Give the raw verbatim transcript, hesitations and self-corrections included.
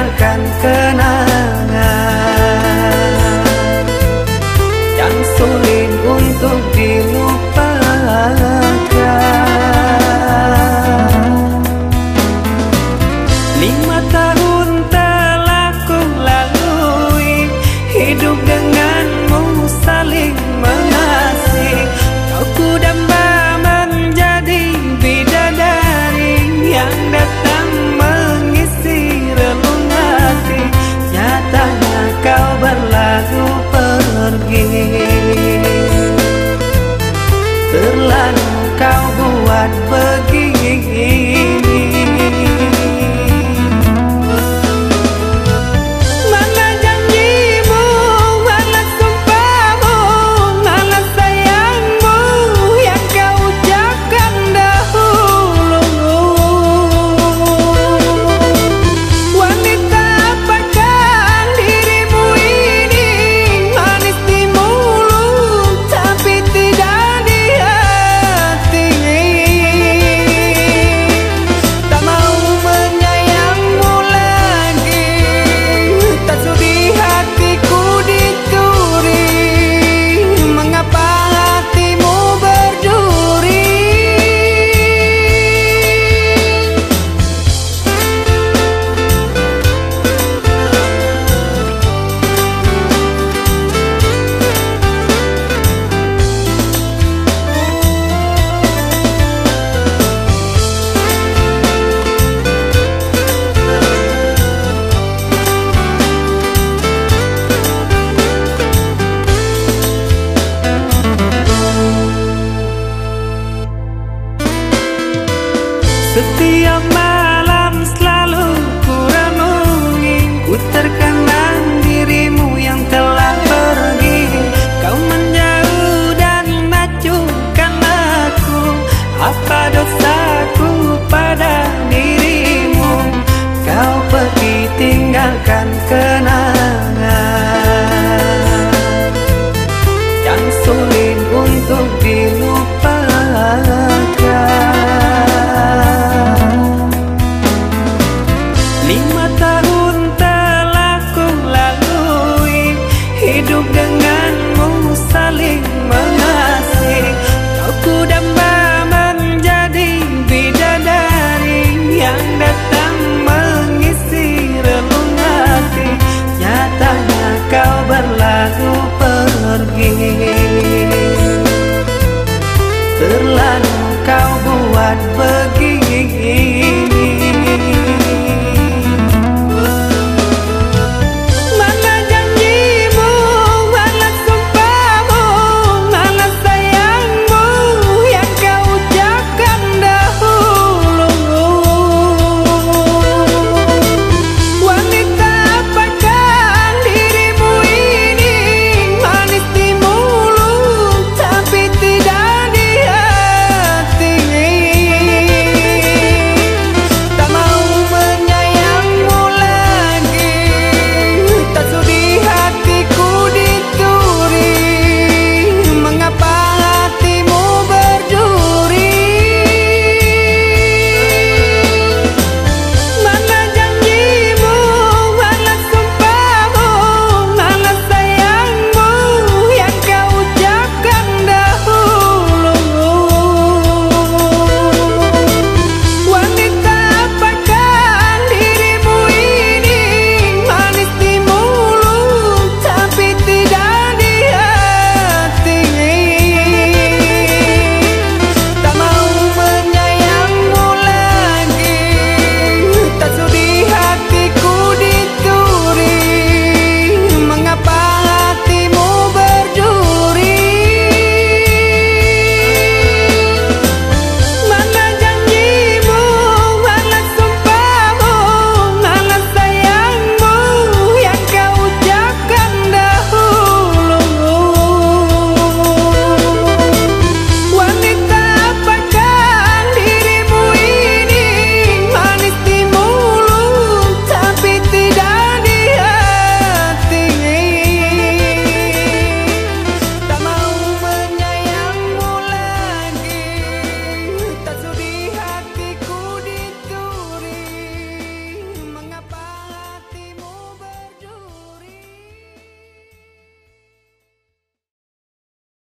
tinggalkan kenangan yang sulit untuk dilupakan. Lima tahun telah ku lalui, hidup denganmu saling mengasihi. Kau ku damba menjadi bidadari yang datang mengisi relung hati. Nyatanya kau berlalu pergi, terlalu kau buat begini. Setiap malam selalu ku renungi, ku terkenang dirimu yang telah pergi. Kau menjauh dan acuhkan aku, apa dosaku pada dirimu? Kau pergi tinggalkan kenangan yang sulit untuk dilupakan. Lima tahun telah ku lalui, hidup dengan